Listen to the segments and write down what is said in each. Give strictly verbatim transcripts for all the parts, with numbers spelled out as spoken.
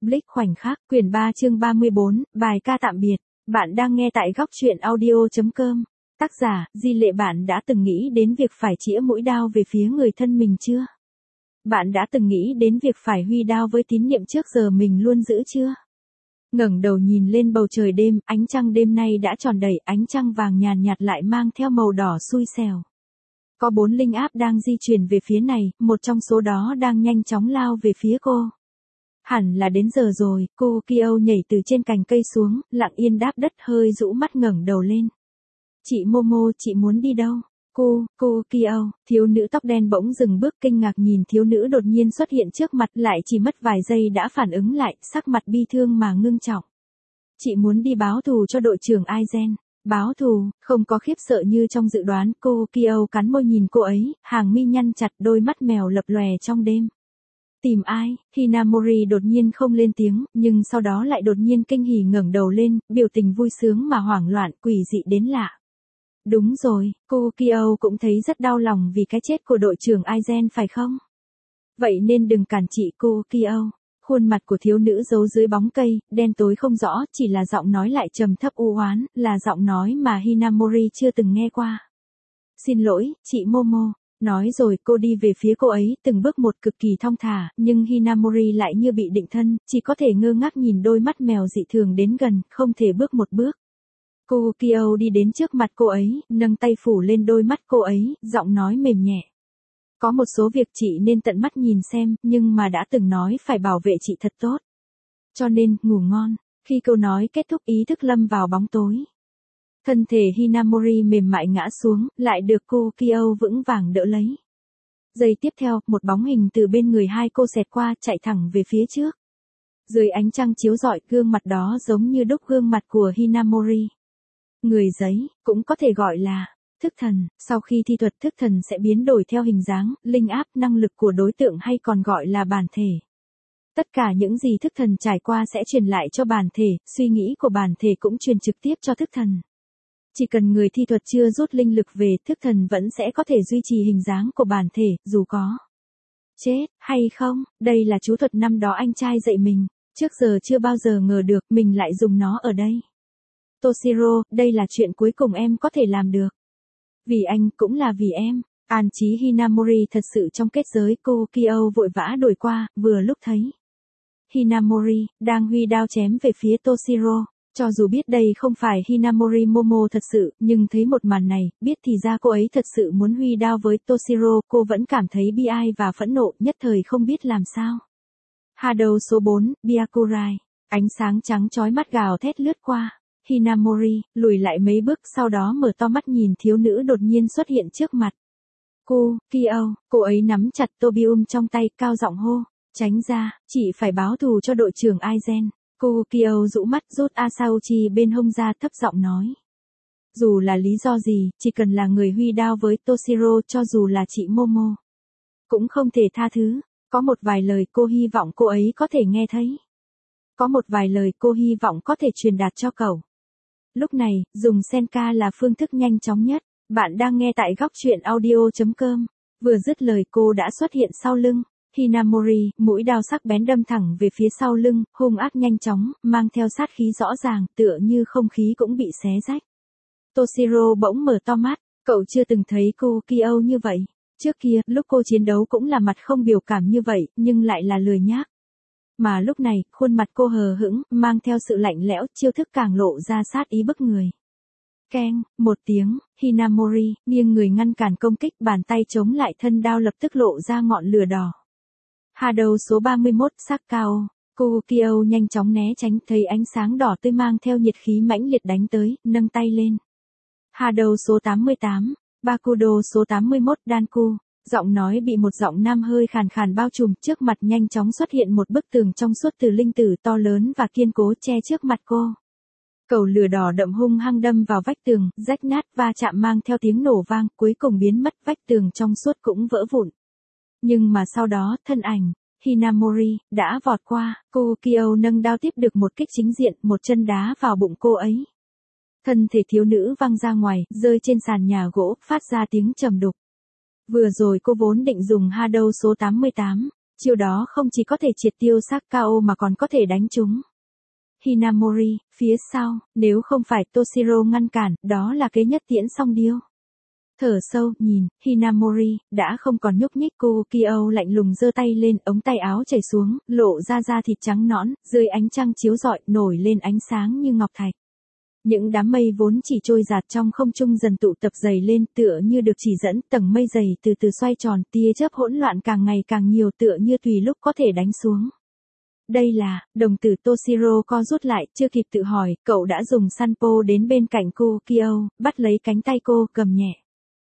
Blitz khoảnh khắc, quyển ba chương ba mươi bốn, bài ca tạm biệt. Bạn đang nghe tại góc truyện audio.com. Tác giả, Di Lệ. Bạn đã từng nghĩ đến việc phải chĩa mũi đao về phía người thân mình chưa? Bạn đã từng nghĩ đến việc phải huy đao với tín niệm trước giờ mình luôn giữ chưa? Ngẩng đầu nhìn lên bầu trời đêm, ánh trăng đêm nay đã tròn đầy, ánh trăng vàng nhàn nhạt lại mang theo màu đỏ xui xẻo. Có bốn linh áp đang di chuyển về phía này, một trong số đó đang nhanh chóng lao về phía cô. Hẳn là đến giờ rồi, cô Kyo nhảy từ trên cành cây xuống, lặng yên đáp đất, hơi rũ mắt ngẩng đầu lên. Chị Momo, chị muốn đi đâu? Cô, cô Kyo, thiếu nữ tóc đen bỗng dừng bước kinh ngạc nhìn thiếu nữ đột nhiên xuất hiện trước mặt, lại chỉ mất vài giây đã phản ứng lại, sắc mặt bi thương mà ngưng trọng. Chị muốn đi báo thù cho đội trưởng Aizen. Báo thù, không có khiếp sợ như trong dự đoán, cô Kyo cắn môi nhìn cô ấy, hàng mi nhăn chặt, đôi mắt mèo lập lòe trong đêm. Tìm ai? Hinamori đột nhiên không lên tiếng, nhưng sau đó lại đột nhiên kinh hỉ ngẩng đầu lên, biểu tình vui sướng mà hoảng loạn, quỷ dị đến lạ. Đúng rồi, cô Kyo cũng thấy rất đau lòng vì cái chết của đội trưởng Aizen phải không? Vậy nên đừng cản chị cô Kyo. Khuôn mặt của thiếu nữ giấu dưới bóng cây, đen tối không rõ, chỉ là giọng nói lại trầm thấp u oán, là giọng nói mà Hinamori chưa từng nghe qua. Xin lỗi, chị Momo. Nói rồi cô đi về phía cô ấy, từng bước một cực kỳ thong thả, nhưng Hinamori lại như bị định thân, chỉ có thể ngơ ngác nhìn đôi mắt mèo dị thường đến gần, không thể bước một bước. Cô Kyo đi đến trước mặt cô ấy, nâng tay phủ lên đôi mắt cô ấy, giọng nói mềm nhẹ. Có một số việc chị nên tận mắt nhìn xem, nhưng mà đã từng nói phải bảo vệ chị thật tốt. Cho nên, ngủ ngon. Khi câu nói kết thúc, ý thức lâm vào bóng tối. Thân thể Hinamori mềm mại ngã xuống, lại được cô Kyo vững vàng đỡ lấy. Giây tiếp theo, một bóng hình từ bên người hai cô xẹt qua, chạy thẳng về phía trước. Dưới ánh trăng chiếu rọi, gương mặt đó giống như đúc gương mặt của Hinamori. Người giấy, cũng có thể gọi là thức thần. Sau khi thi thuật, thức thần sẽ biến đổi theo hình dáng, linh áp, năng lực của đối tượng hay còn gọi là bản thể. Tất cả những gì thức thần trải qua sẽ truyền lại cho bản thể, suy nghĩ của bản thể cũng truyền trực tiếp cho thức thần. Chỉ cần người thi thuật chưa rút linh lực về, thức thần vẫn sẽ có thể duy trì hình dáng của bản thể, dù có chết hay không. Đây là chú thuật năm đó anh trai dạy mình, trước giờ chưa bao giờ ngờ được mình lại dùng nó ở đây. Toshiro, đây là chuyện cuối cùng em có thể làm được. Vì anh, cũng là vì em. An trí Hinamori thật sự trong kết giới, cô Kyo vội vã đổi qua, vừa lúc thấy Hinamori đang huy đao chém về phía Toshiro. Cho dù biết đây không phải Hinamori Momo thật sự, nhưng thấy một màn này, biết thì ra cô ấy thật sự muốn huy đao với Toshiro, cô vẫn cảm thấy bi ai và phẫn nộ, nhất thời không biết làm sao. Hado số bốn, Byakurai. Ánh sáng trắng chói mắt gào thét lướt qua. Hinamori lùi lại mấy bước, sau đó mở to mắt nhìn thiếu nữ đột nhiên xuất hiện trước mặt. Cô, Kyo, cô ấy nắm chặt Tobium trong tay, cao giọng hô. Tránh ra, chị phải báo thù cho đội trưởng Aizen. Cô Kyo rũ mắt, rút Asauchi bên hông ra, thấp giọng nói. Dù là lý do gì, chỉ cần là người huy đao với Toshiro, cho dù là chị Momo, cũng không thể tha thứ. Có một vài lời cô hy vọng cô ấy có thể nghe thấy. Có một vài lời cô hy vọng có thể truyền đạt cho cậu. Lúc này, dùng Senka là phương thức nhanh chóng nhất. Bạn đang nghe tại góc truyện audio.com. Vừa dứt lời, cô đã xuất hiện sau lưng Hinamori, mũi đao sắc bén đâm thẳng về phía sau lưng, hung ác nhanh chóng, mang theo sát khí rõ ràng, tựa như không khí cũng bị xé rách. Toshiro bỗng mở to mắt, cậu chưa từng thấy cô Kyo như vậy. Trước kia, lúc cô chiến đấu cũng là mặt không biểu cảm như vậy, nhưng lại là lười nhác. Mà lúc này, khuôn mặt cô hờ hững, mang theo sự lạnh lẽo, chiêu thức càng lộ ra sát ý bức người. Keng, một tiếng, Hinamori nghiêng người ngăn cản công kích, bàn tay chống lại thân đao lập tức lộ ra ngọn lửa đỏ. Hado số ba mươi mốt, Sakao. Cô Kyo nhanh chóng né tránh, thấy ánh sáng đỏ tươi mang theo nhiệt khí mãnh liệt đánh tới, nâng tay lên. Hado số tám mươi tám, Bakudo số tám mươi mốt, Danku. Giọng nói bị một giọng nam hơi khàn khàn bao trùm, trước mặt nhanh chóng xuất hiện một bức tường trong suốt từ linh tử to lớn và kiên cố che trước mặt cô. Cầu lửa đỏ đậm hung hăng đâm vào vách tường, rách nát, va chạm mang theo tiếng nổ vang, cuối cùng biến mất, vách tường trong suốt cũng vỡ vụn. Nhưng mà sau đó, thân ảnh Hinamori đã vọt qua, cô Kyo nâng đao tiếp được một kích chính diện, một chân đá vào bụng cô ấy. Thân thể thiếu nữ văng ra ngoài, rơi trên sàn nhà gỗ, phát ra tiếng trầm đục. Vừa rồi cô vốn định dùng Hado số tám mươi tám, Chiêu đó không chỉ có thể triệt tiêu Sakao mà còn có thể đánh trúng Hinamori, phía sau, nếu không phải Toshiro ngăn cản, đó là kế nhất tiễn song điêu. Thở sâu, nhìn, Hinamori, đã không còn nhúc nhích. Kukio lạnh lùng giơ tay lên, ống tay áo chảy xuống, lộ ra da thịt trắng nõn, dưới ánh trăng chiếu rọi, nổi lên ánh sáng như ngọc thạch. Những đám mây vốn chỉ trôi dạt trong không trung dần tụ tập dày lên, tựa như được chỉ dẫn, tầng mây dày từ từ xoay tròn, tia chớp hỗn loạn càng ngày càng nhiều, tựa như tùy lúc có thể đánh xuống. Đây là, đồng tử Toshiro co rút lại, chưa kịp tự hỏi, cậu đã dùng Sanpo đến bên cạnh Kukio, bắt lấy cánh tay cô, cầm nhẹ.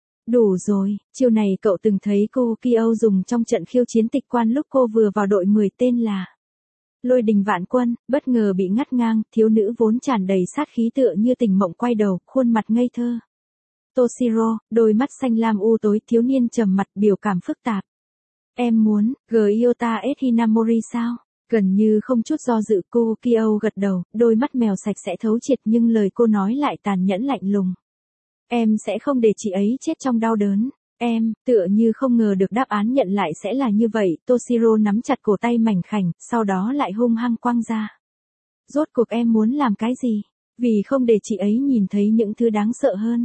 Đủ rồi, chiêu này cậu từng thấy Kukio dùng trong trận khiêu chiến tịch quan lúc cô vừa vào đội mười tên là Lôi đình vạn quân, bất ngờ bị ngắt ngang, thiếu nữ vốn tràn đầy sát khí tựa như tình mộng quay đầu, khuôn mặt ngây thơ. Toshiro, đôi mắt xanh lam u tối, thiếu niên trầm mặt, biểu cảm phức tạp. Em muốn, Gyota S Hinamori sao? Gần như không chút do dự, Kukio gật đầu, đôi mắt mèo sạch sẽ thấu triệt, nhưng lời cô nói lại tàn nhẫn lạnh lùng. Em sẽ không để chị ấy chết trong đau đớn. Em, tựa như không ngờ được đáp án nhận lại sẽ là như vậy, Toshiro nắm chặt cổ tay mảnh khảnh, sau đó lại hung hăng quăng ra. Rốt cuộc em muốn làm cái gì? Vì không để chị ấy nhìn thấy những thứ đáng sợ hơn.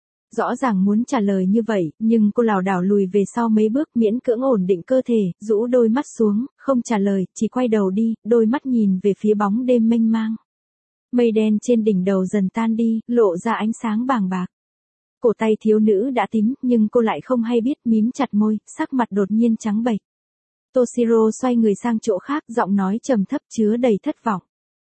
Rõ ràng muốn trả lời như vậy, nhưng cô lảo đảo lùi về sau mấy bước, miễn cưỡng ổn định cơ thể, rũ đôi mắt xuống, không trả lời, chỉ quay đầu đi, đôi mắt nhìn về phía bóng đêm mênh mang. Mây đen trên đỉnh đầu dần tan đi, lộ ra ánh sáng bàng bạc. Cổ tay thiếu nữ đã tím, nhưng cô lại không hay biết, mím chặt môi, sắc mặt đột nhiên trắng bệch. Toshiro xoay người sang chỗ khác, giọng nói trầm thấp chứa đầy thất vọng.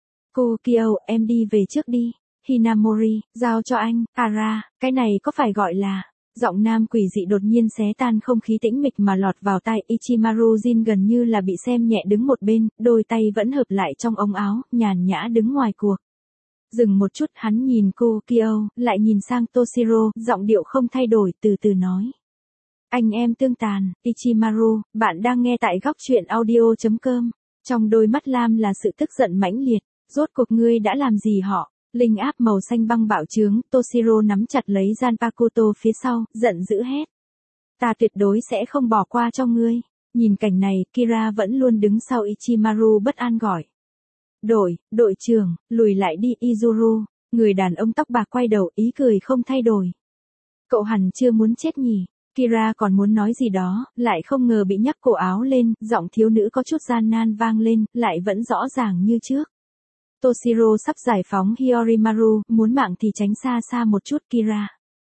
Kukio, em đi về trước đi. Hinamori, giao cho anh. Ara, cái này có phải gọi là... Giọng nam quỷ dị đột nhiên xé tan không khí tĩnh mịch mà lọt vào tai. Ichimaru Jin gần như là bị xem nhẹ đứng một bên, đôi tay vẫn hợp lại trong ống áo, nhàn nhã đứng ngoài cuộc. Dừng một chút, hắn nhìn Kukio, lại nhìn sang Toshiro, giọng điệu không thay đổi, từ từ nói. Anh em tương tàn, Ichimaru, bạn đang nghe tại góc truyện audio chấm com. Trong đôi mắt lam là sự tức giận mãnh liệt. Rốt cuộc ngươi đã làm gì họ? Linh áp màu xanh băng bạo trướng, Toshiro nắm chặt lấy Zanpakuto phía sau, giận dữ hét. Ta tuyệt đối sẽ không bỏ qua cho ngươi. Nhìn cảnh này, Kira vẫn luôn đứng sau Ichimaru bất an gọi. Đội, đội trưởng, lùi lại đi Izuru. Người đàn ông tóc bạc quay đầu, ý cười không thay đổi. Cậu hẳn chưa muốn chết nhỉ? Kira còn muốn nói gì đó, lại không ngờ bị nhắc cổ áo lên, giọng thiếu nữ có chút gian nan vang lên, lại vẫn rõ ràng như trước. Toshiro sắp giải phóng Hiyorimaru, muốn mạng thì tránh xa xa một chút. Kira.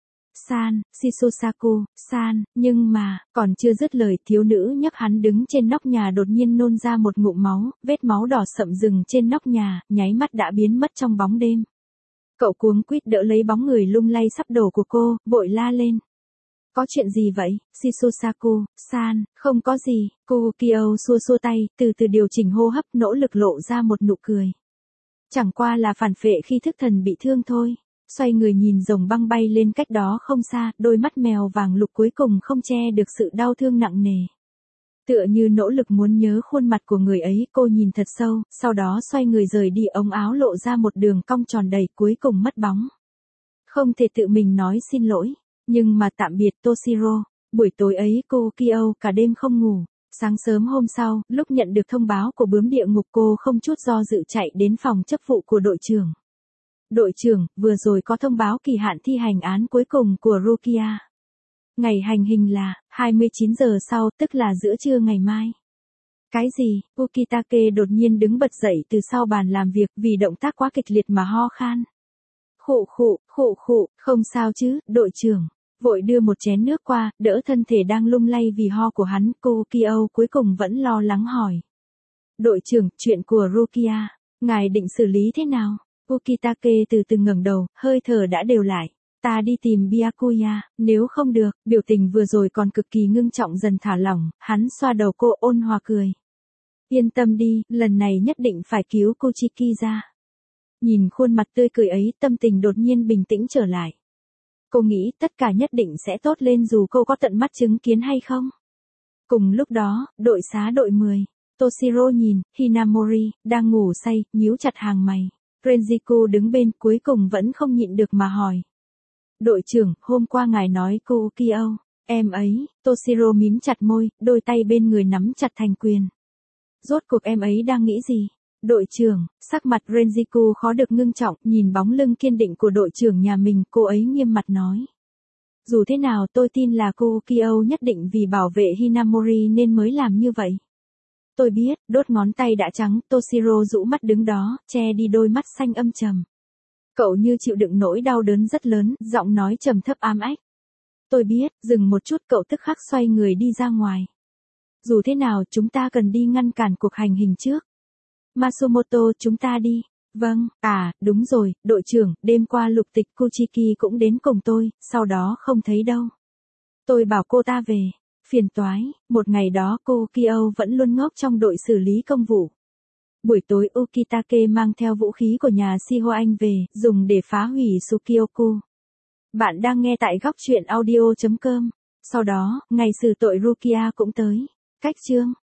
San, Shisosaku, San, nhưng mà, còn chưa dứt lời, thiếu nữ nhấc hắn đứng trên nóc nhà đột nhiên nôn ra một ngụm máu, vết máu đỏ sậm rừng trên nóc nhà, nháy mắt đã biến mất trong bóng đêm. Cậu cuống quýt đỡ lấy bóng người lung lay sắp đổ của cô, vội la lên. Có chuyện gì vậy, Shisosaku, San? Không có gì. Kukio xua xua tay, từ từ điều chỉnh hô hấp, nỗ lực lộ ra một nụ cười. Chẳng qua là phản phệ khi thức thần bị thương thôi. Xoay người nhìn rồng băng bay lên cách đó không xa, đôi mắt mèo vàng lục cuối cùng không che được sự đau thương nặng nề. Tựa như nỗ lực muốn nhớ khuôn mặt của người ấy, cô nhìn thật sâu, sau đó xoay người rời đi, ống áo lộ ra một đường cong tròn đầy, cuối cùng mất bóng. Không thể tự mình nói xin lỗi, nhưng mà tạm biệt Toshiro. Buổi tối ấy Kukio cả đêm không ngủ. Sáng sớm hôm sau, lúc nhận được thông báo của bướm địa ngục, cô không chút do dự chạy đến phòng chấp vụ của đội trưởng. Đội trưởng, vừa rồi có thông báo kỳ hạn thi hành án cuối cùng của Rukia. Ngày hành hình là hai mươi chín giờ sau, tức là giữa trưa ngày mai. Cái gì? Ukitake đột nhiên đứng bật dậy từ sau bàn làm việc, vì động tác quá kịch liệt mà ho khan. Khụ khụ, khụ khụ, không sao chứ, đội trưởng. Vội đưa một chén nước qua, đỡ thân thể đang lung lay vì ho của hắn. Kukio cuối cùng vẫn lo lắng hỏi. Đội trưởng, chuyện của Rukia, ngài định xử lý thế nào? Ukitake từ từ ngẩng đầu, hơi thở đã đều lại. Ta đi tìm Byakuya, nếu không được. Biểu tình vừa rồi còn cực kỳ ngưng trọng dần thả lỏng, hắn xoa đầu cô ôn hòa cười. Yên tâm đi, lần này nhất định phải cứu Kuchiki ra. Nhìn khuôn mặt tươi cười ấy, tâm tình đột nhiên bình tĩnh trở lại. Cô nghĩ tất cả nhất định sẽ tốt lên dù cô có tận mắt chứng kiến hay không. Cùng lúc đó, đội xá đội mười. Toshiro nhìn, Hinamori, đang ngủ say, nhíu chặt hàng mày. Renjiku đứng bên, cuối cùng vẫn không nhịn được mà hỏi. Đội trưởng, hôm qua ngài nói Kukio Em ấy, Toshiro mím chặt môi, đôi tay bên người nắm chặt thành quyền. Rốt cuộc em ấy đang nghĩ gì? Đội trưởng, sắc mặt Renjiku khó được ngưng trọng, nhìn bóng lưng kiên định của đội trưởng nhà mình, cô ấy nghiêm mặt nói. Dù thế nào tôi tin là cô Kyo nhất định vì bảo vệ Hinamori nên mới làm như vậy. Tôi biết, đốt ngón tay đã trắng, Toshiro rũ mắt đứng đó, che đi đôi mắt xanh âm trầm. Cậu như chịu đựng nỗi đau đớn rất lớn, giọng nói trầm thấp ám ách. Tôi biết, dừng một chút cậu tức khắc xoay người đi ra ngoài. Dù thế nào chúng ta cần đi ngăn cản cuộc hành hình trước. Masumoto chúng ta đi. Vâng, à, đúng rồi, đội trưởng, đêm qua lục tịch Kuchiki cũng đến cùng tôi, sau đó không thấy đâu. Tôi bảo cô ta về. Phiền toái, một ngày đó cô Kyo vẫn luôn ngốc trong đội xử lý công vụ. Buổi tối Ukitake mang theo vũ khí của nhà Shiho Anh về, dùng để phá hủy Sukioku. Bạn đang nghe tại góc truyện audio chấm com. Sau đó, ngày xử tội Rukia cũng tới. Cách chương